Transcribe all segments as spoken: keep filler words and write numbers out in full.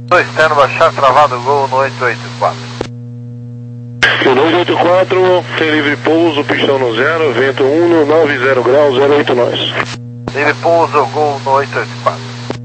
Dois externo, baixar, travado, gol no oito oito quatro. No oito oito quatro, tem livre pouso, pistão no zero, vento um, nove zero graus, zero oito nós. Livre pouso, gol no oito oito quatro.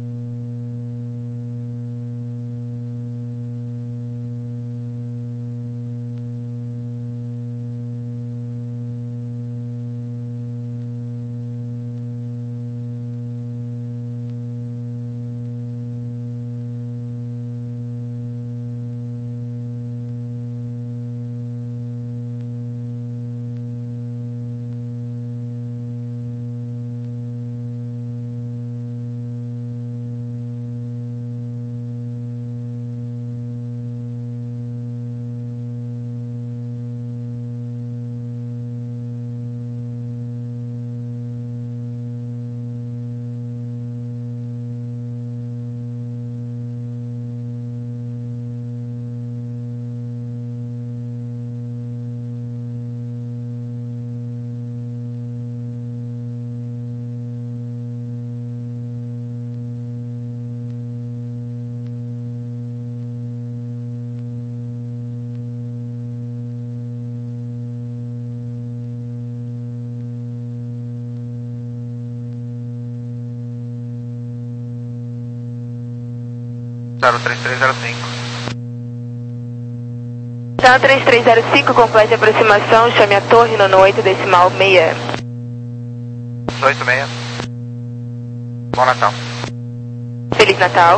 zero três três zero cinco. zero três três zero cinco, complete a aproximação, chame a torre no oito decimal seis. oito seis. Bom Natal. Feliz Natal.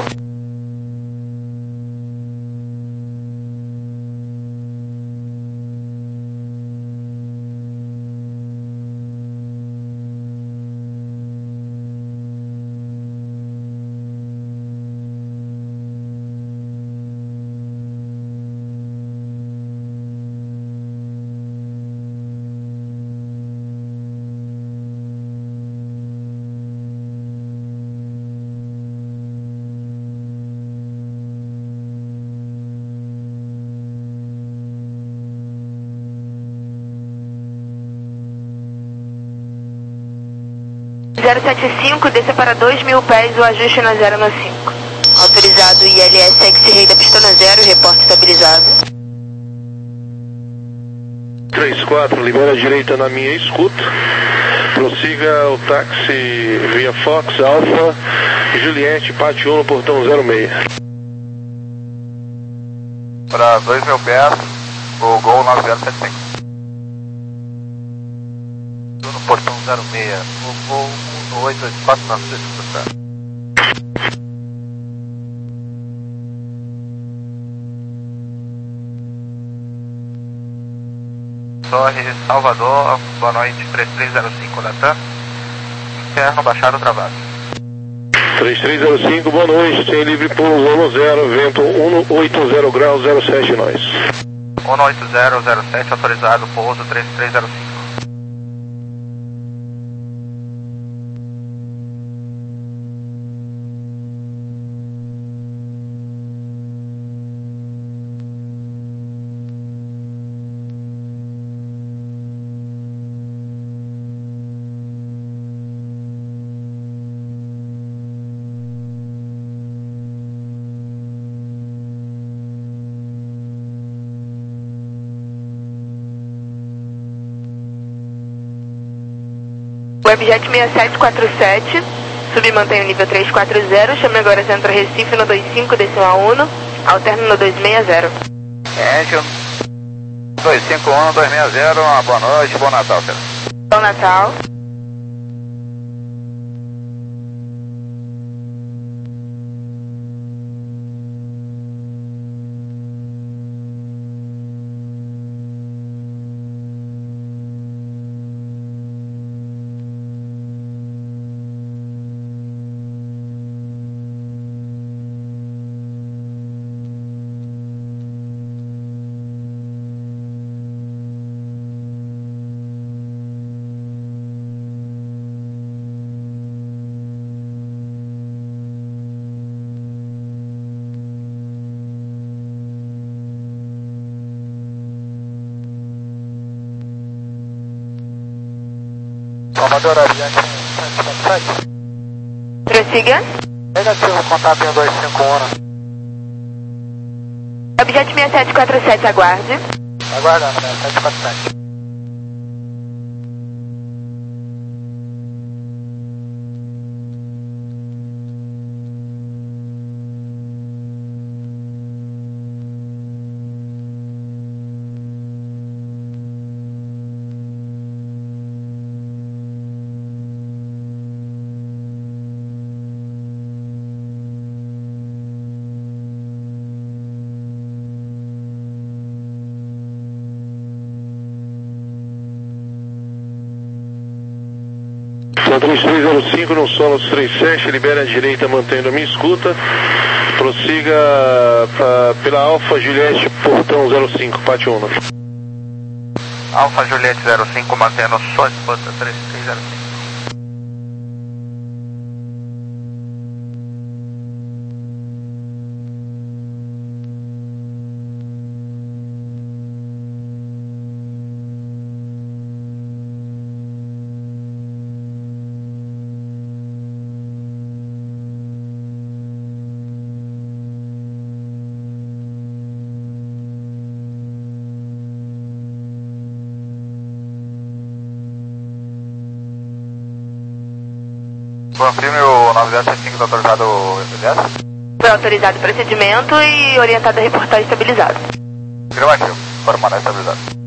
zero sete cinco, desça para dois mil pés, o ajuste na zero no cinco. Autorizado I L S X-Ray da pista na zero, reporte estabilizado. três quatro, libera a direita na minha escuta. Prossiga o táxi via Fox, Alfa, Juliette, Pátio um no portão zero seis. Para dois mil pés, o gol nove zero sete cinco. No portão zero seis, o gol no oito oito quatro na sexta. Torre Salvador, boa noite, três três zero cinco, Latam. Interno, baixado, travado. três três zero cinco, boa noite, tem livre pouso no zero, vento um oito zero graus, zero sete nós. um oito zero zero sete, autorizado, pouso três três zero cinco. Webjet seis sete quatro sete, submantém o nível três quatro zero, chame agora Centro Recife no dois cinco decimal um, alterno no dois seis zero. Engine dois cinco um dois seis zero, uma boa noite, bom Natal, senhor. Bom Natal. Salvador, aviante sete quatro sete. Prossiga. Negativo, contato em dois cinco um. Objeto seis sete quatro sete, aguarde. Aguardando, né? sete quatro sete. três três zero cinco no solo três sete, libere a direita mantendo a minha escuta. Prossiga pra, pela Alfa Juliette, portão zero cinco, Pátio Uno. Alfa Juliette zero cinco, mantendo sua escuta três três zero cinco. Confirme o nove zero sete cinco, autorizado o F D S? Foi autorizado o procedimento e orientado a reportar estabilizado. Afirmativo, permanece estabilizado.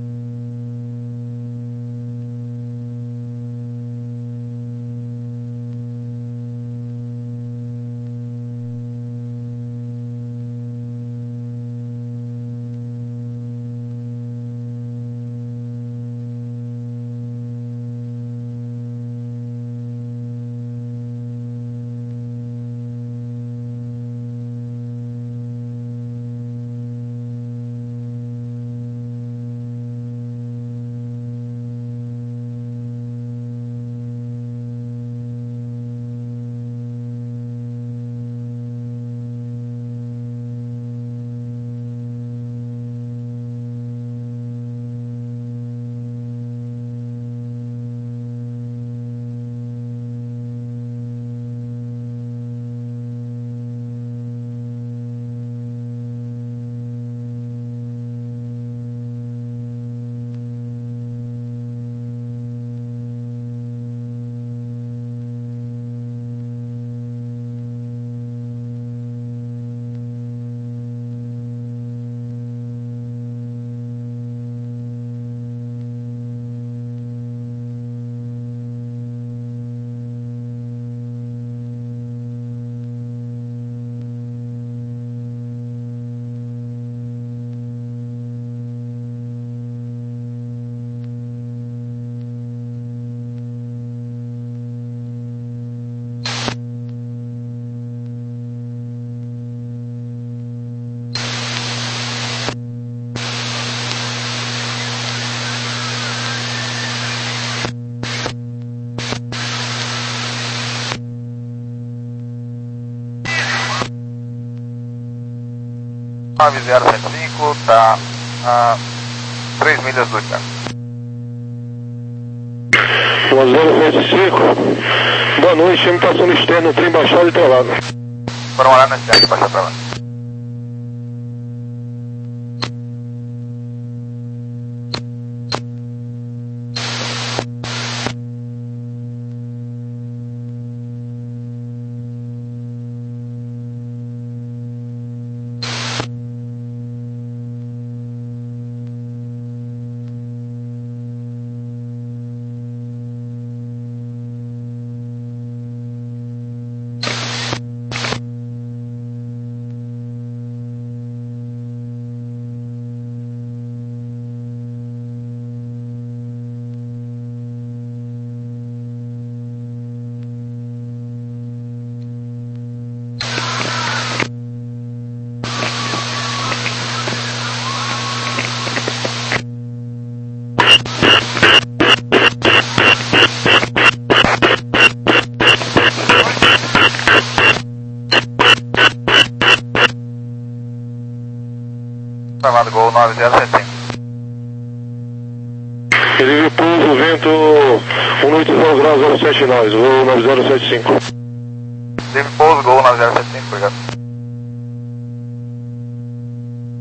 nove zero sete cinco, tá a três milhas do Thiago. nove zero sete cinco, boa noite, imitação externa, trem baixado e travado. Foram olhar na cidade, baixar travado. Chamado Gol nove zero sete cinco. Ele pouso, vento um oito zero graus zero sete nove, voo nove zero sete cinco. Livre pouso, Gol nove zero sete cinco, obrigado.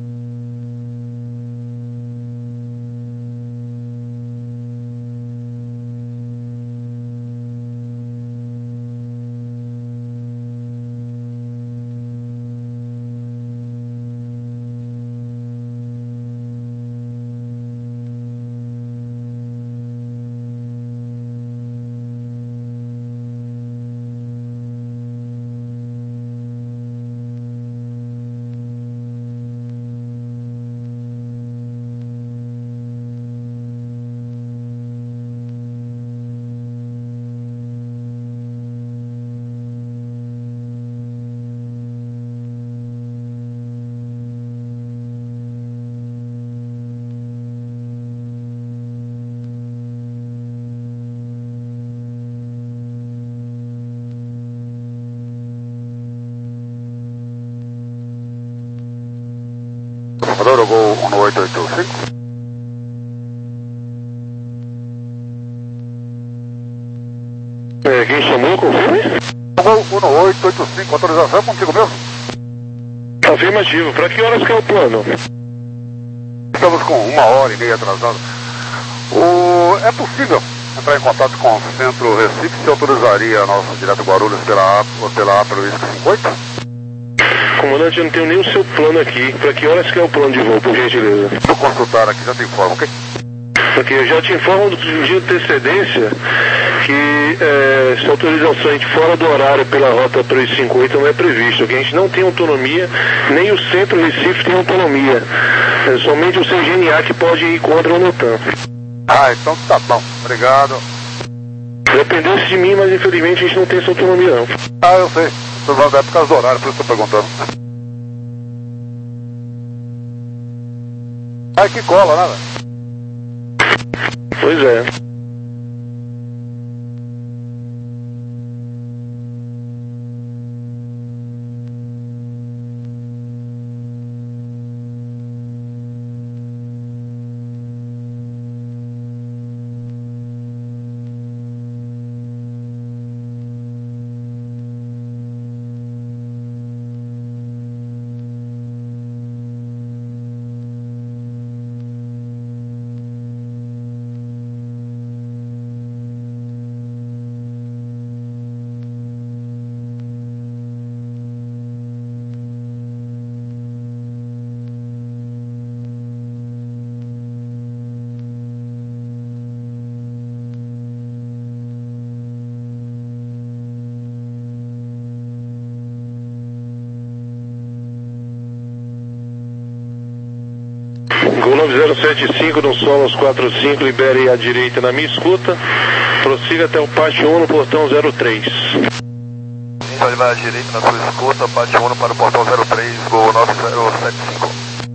Gol um oito oito cinco. É, quem chamou, confirme? Gol um oito oito cinco, autorização contigo mesmo? Afirmativo. Para que horas que é o plano? Estamos com uma hora e meia atrasado. O... É possível entrar em contato com o Centro Recife, se autorizaria a nossa direto Guarulhos pela A, pela A pelo Whisky cinquenta e oito? Comandante, eu não tenho nem o seu plano aqui. Para que horas que é o plano de voo, por gentileza? Vou consultar aqui, já te informo, ok? Ok, eu já te informo de antecedência que é, essa autorização fora do horário pela rota três cinco oito não é previsto, que a gente não tem autonomia, nem o Centro Recife tem autonomia. É somente o C G N A que pode ir contra o NOTAM. Ah, então tá bom, obrigado. Dependesse de mim, mas infelizmente a gente não tem essa autonomia não. Ah, eu sei. Estou falando é por causa do horário, por isso estou perguntando. Ai, que cola, né, velho? Pois é. Gol nove zero sete cinco no Solos quatro cinco, libere à direita na minha escuta. Prossiga até o pátio um no portão zero três. Então ele vai à direita na sua escuta, pátio um para o portão zero três, Gol nove zero sete cinco.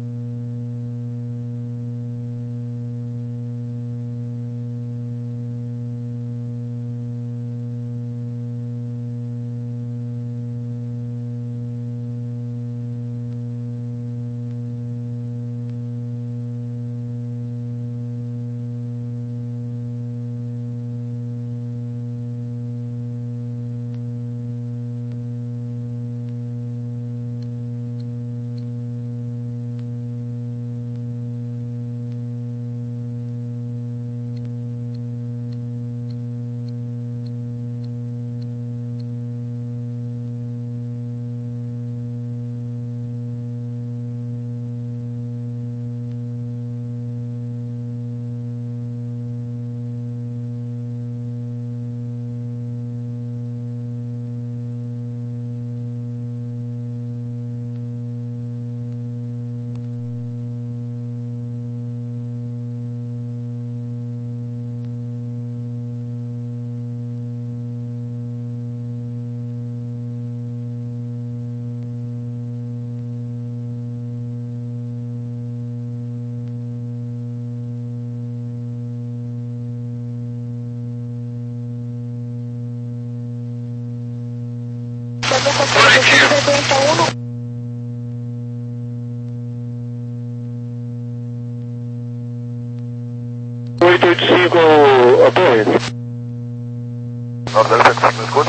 oito oito cinco, a torre. nove zero sete cinco, me escuta?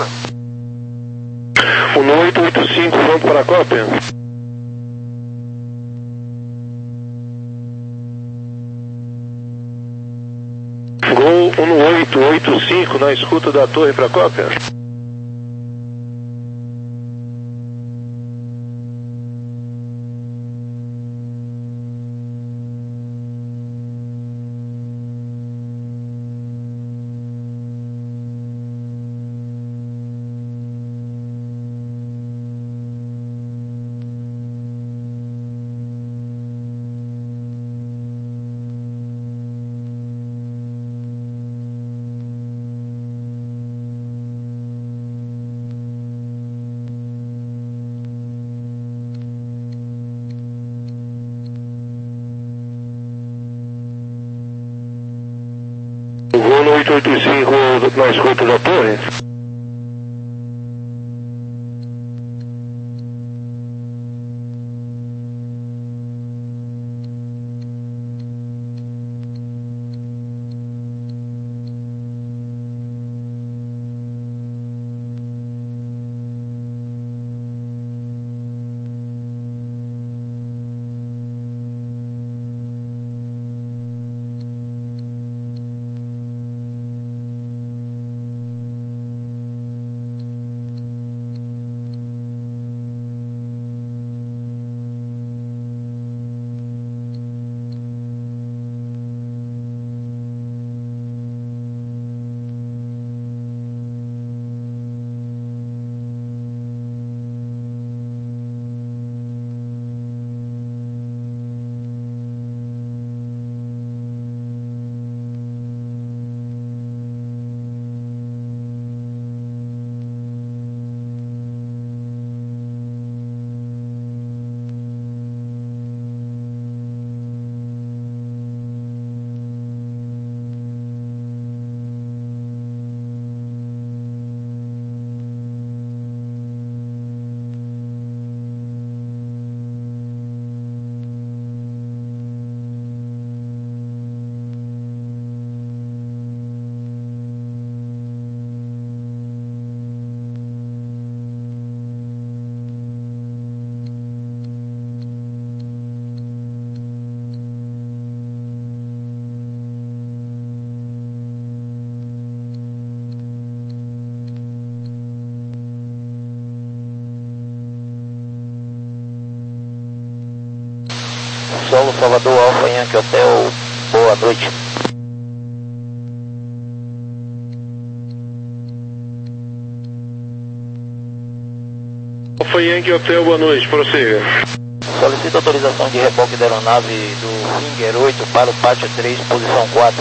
Um oito oito cinco, pronto para a cópia. Gol um oito oito cinco na escuta da torre para a cópia. Gol oito oito cinco na escuta da torre. Salvador, Alfa Yankee Hotel, boa noite. Alfa Yankee Hotel, boa noite, prossiga. Solicito autorização de reboque da aeronave do Finger oito para o pátio três, posição quatro.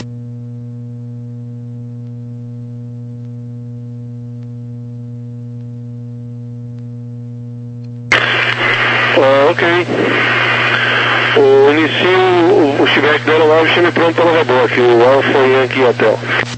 Ah, ok. O, inicio o, o pushback da aeronave, chame pronto para o reboque, o Alfa Yankee Hotel.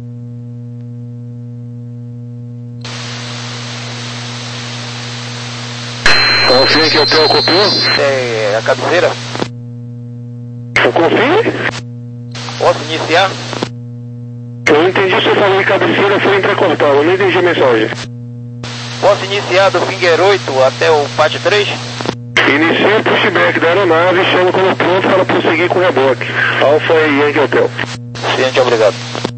Alfa Yankee Hotel, copiou? É a cabeceira? Eu confio? Posso iniciar? Eu não entendi se eu falei de cabeceira, foi entrecortado, eu não entendi a mensagem. Posso iniciar do Finger oito até o pátio três? Inicia o pushback da aeronave e chama quando pronto para prosseguir com o reboque. Alfa Yankee Hotel. Ciente, obrigado.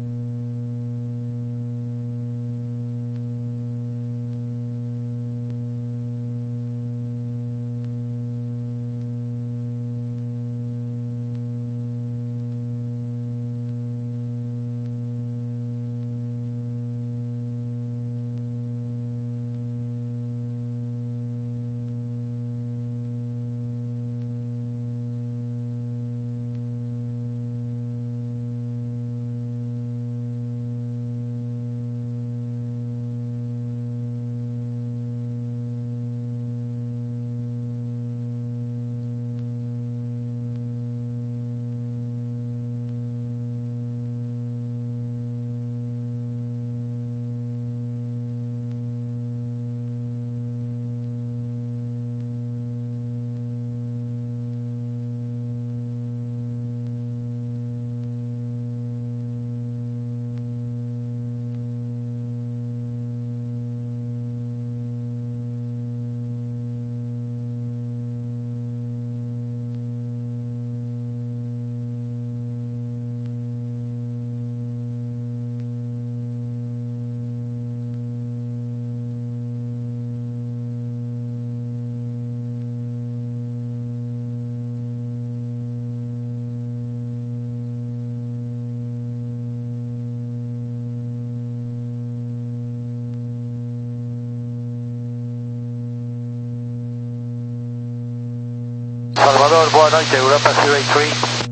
Salvador, boa noite, Europa zero eight three.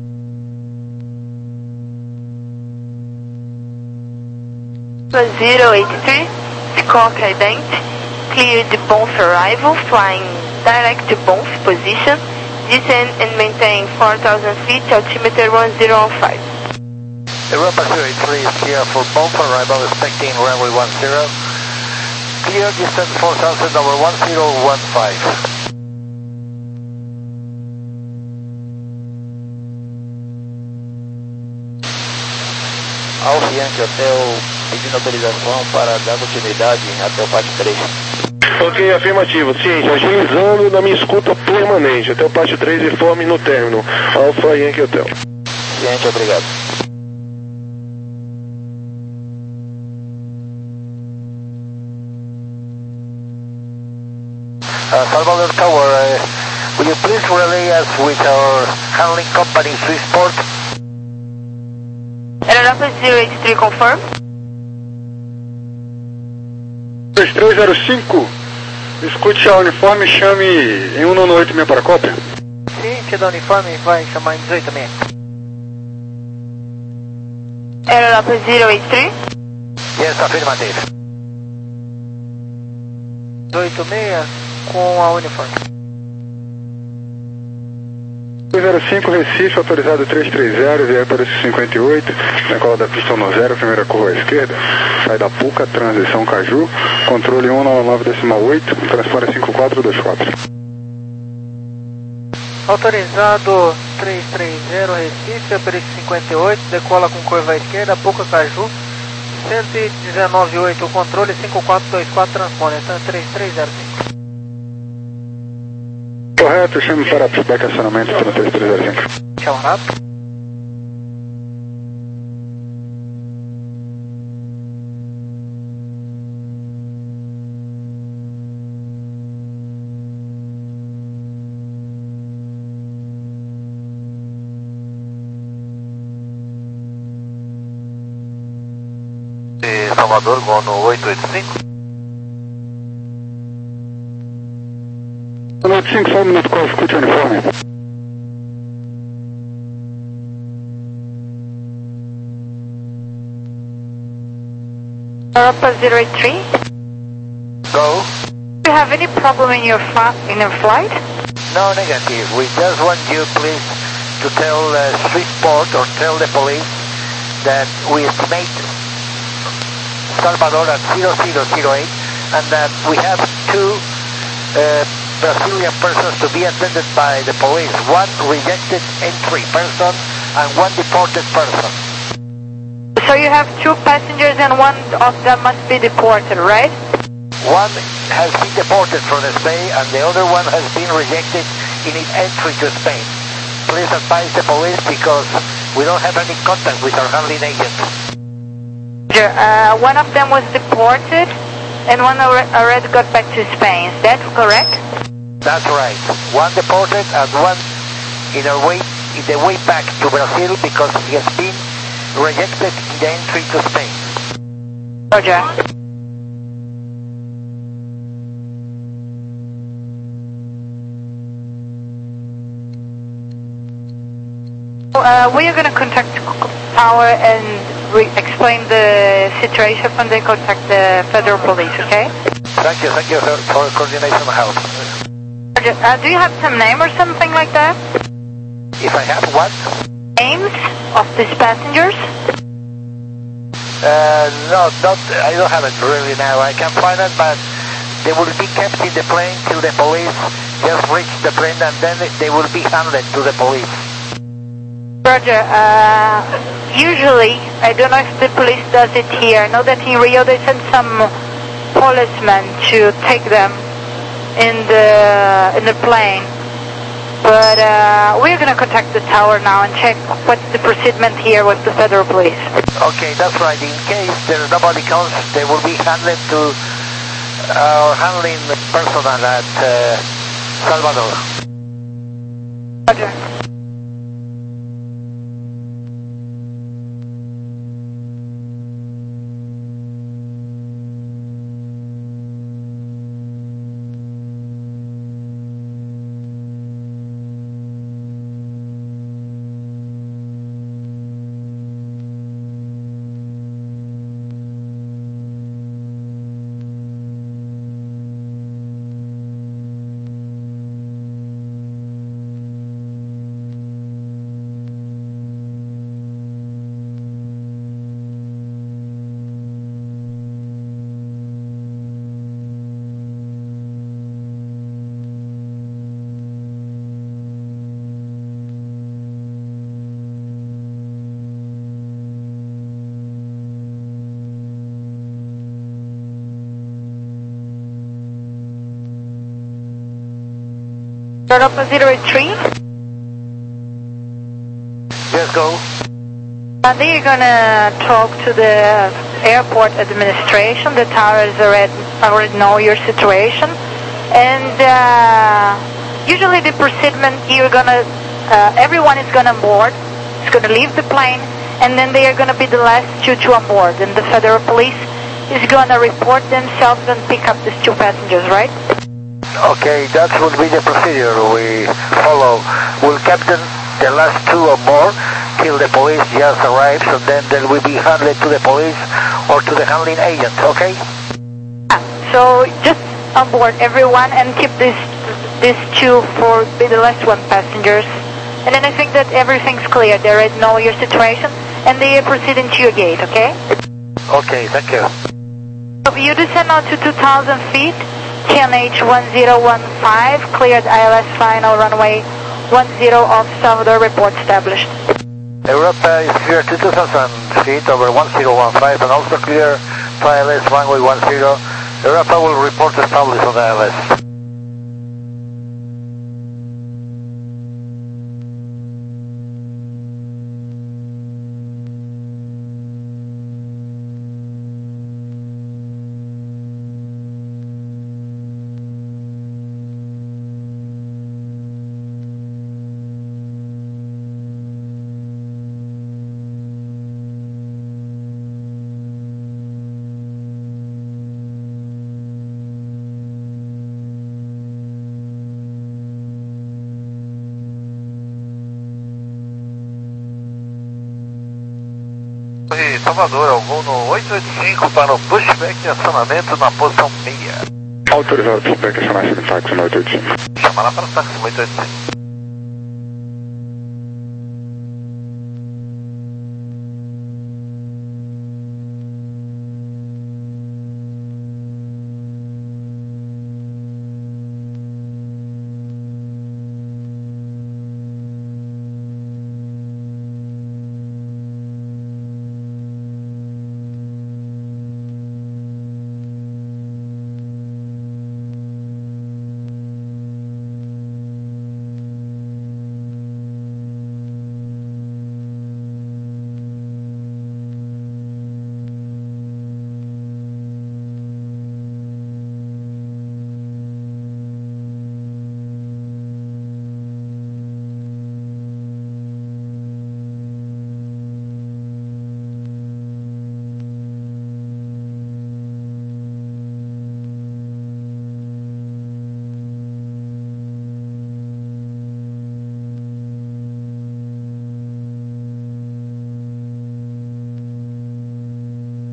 zero eight three, Squawk ident, cleared the Bonf arrival, flying direct to Bonf position, descend and maintain four thousand feet, altimeter one zero one five. Europa zero eight three is clear for Bonf arrival, expecting runway one zero, clear distance four thousand over one zero one five. Alfa Yankee Hotel pedindo autorização para dar continuidade até o pátio três. Ok, afirmativo. Ciente, agilizando na minha escuta permanente. Até o pátio três informe no término. Alfa Yankee Hotel. Ciente, obrigado. Uh, Salvador Tower, uh, will you please relay us with our handling company, Swissport? Europa zero eight three confirm. dois três zero cinco, escute a uniforme e chame em cento e noventa e oito meia para a cópia. Ciente da uniforme, vai chamar em dezoito meia. Europa zero eight three. Yes, afirmative. dezoito meia com a uniforme. dois zero cinco, Recife, autorizado três três zero, vier para esse cinquenta e oito, decola da pista no zero, primeira curva à esquerda, sai da Puca, transição Caju, controle cento e noventa e nove decimal oito, transpondem cinco quatro dois quatro. Autorizado três três zero, Recife, Aperiço cinquenta e oito, decola com curva à esquerda, Puca Caju, cento e dezenove vírgula oito, controle cinco quatro dois quatro, transpondem, então três três zero cinco. Correto, chame para feedback acionamento para três três zero cinco. Tchau, rápido. E Salvador, gol no oito oito cinco. oito cinco, só um minuto, qual escute o uniforme? Europa zero eight three. Go. Do you have any problem in your, in your flight? No, negative. We just want you, please, to tell uh, Swissport or tell the police that we estimate Salvador at zero zero zero eight and that we have two uh, Brazilian persons to be attended by the police. One rejected entry person and one deported person. So you have two passengers and one of them must be deported, right? One has been deported from Spain and the other one has been rejected in its entry to Spain. Please advise the police because we don't have any contact with our handling agent. Uh, one of them was deported and one already got back to Spain. Is that correct? That's right. One deported and one in our way in the way back to Brazil because he has been rejected in the entry to Spain. Roger. Uh, we are going to contact Tower and re explain the situation when they contact the federal police, okay? Thank you, thank you for, for coordination help. Uh, do you have some name or something like that? If I have what? Names of these passengers? Uh, no, not, I don't have it really now. I can find it, but they will be kept in the plane till the police just reach the plane and then they will be handed to the police. Roger, uh, usually, I don't know if the police does it here. I know that in Rio they send some policemen to take them in the in the plane. But uh, we're going to contact the tower now and check what's the proceedment here with the federal police. Okay, that's right. In case there's nobody comes, they will be handed to our handling personnel at uh, Salvador. Roger. Europa zero eight three. Yes, go. Uh, they are going to talk to the airport administration. The towers already, already know your situation. And uh, usually the proceedment, you're going to, uh, everyone is going to board. It's going to leave the plane. And then they are going to be the last two to onboard. And the federal police is going to report themselves and pick up these two passengers, right? Okay, that will be the procedure we follow. We'll captain the last two or more till the police just arrives, and then they will be handed to the police or to the handling agent, okay? Yeah, so just onboard everyone and keep these these two for be the last one passengers. And then I think that everything's clear. They already know your situation and they are proceeding to your gate, okay? Okay, thank you. So you descend now to two thousand feet. T N H one zero one five, cleared I L S final runway one zero off Salvador, report established. Europa is clear to two thousand feet over one zero one five and also clear to I L S runway one zero. Europa will report established on I L S. Salvador, ao voo no oito oito cinco para o pushback e acionamento na posição meia. Autorizado pushback e acionamento no táxi no oito oito cinco. Chama lá para o táxi oito oito cinco.